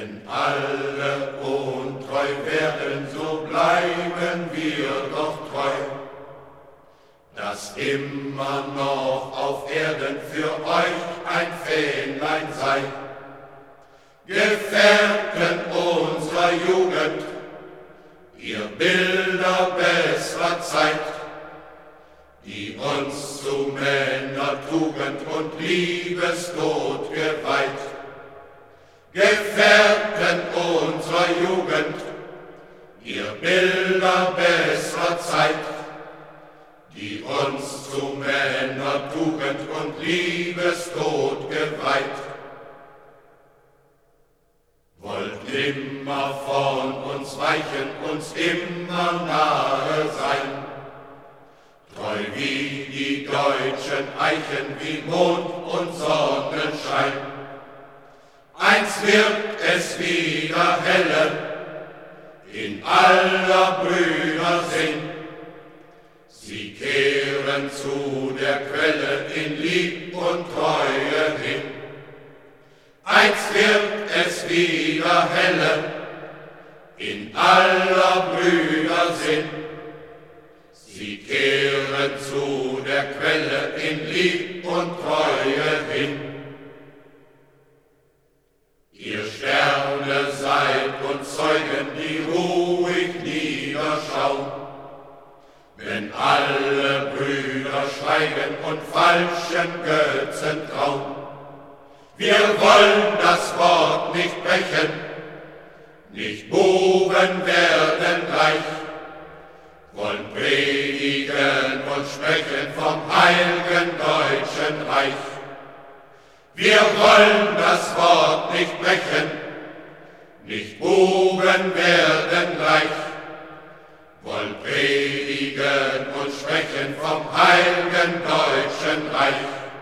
Wenn alle untreu werden, so bleiben wir doch treu, dass immer noch auf Erden für euch ein Fähnlein sei. Gefährten unserer Jugend, ihr Bilder besserer Zeit, die uns zu Männertugend und Liebestod geweiht. Gefährten unserer Jugend, ihr Bilder besserer Zeit, die uns zu Männertugend und Liebestod geweiht. Wollt nimmer von uns weichen, uns immer nahe sein, treu wie die deutschen Eichen, wie Mond und Sonnenschein. Einst wird es wieder helle in aller Brüder Sinn. Sie kehren zu der Quelle in Lieb und Treue hin. Einst wird es wieder helle in aller Brüder Sinn. Sie kehren zu der Quelle in Lieb und Treue hin. Ihr Sterne seid und Zeugen, die ruhig niederschauen, wenn alle Brüder schweigen und falschen Götzen trauen. Wir wollen das Wort nicht brechen, nicht Buben werden gleich, wollen predigen und sprechen vom heiligen deutschen Reich. Wir wollen das Wort nicht brechen, nicht Buben werden gleich, wollen predigen und sprechen vom heiligen deutschen Reich.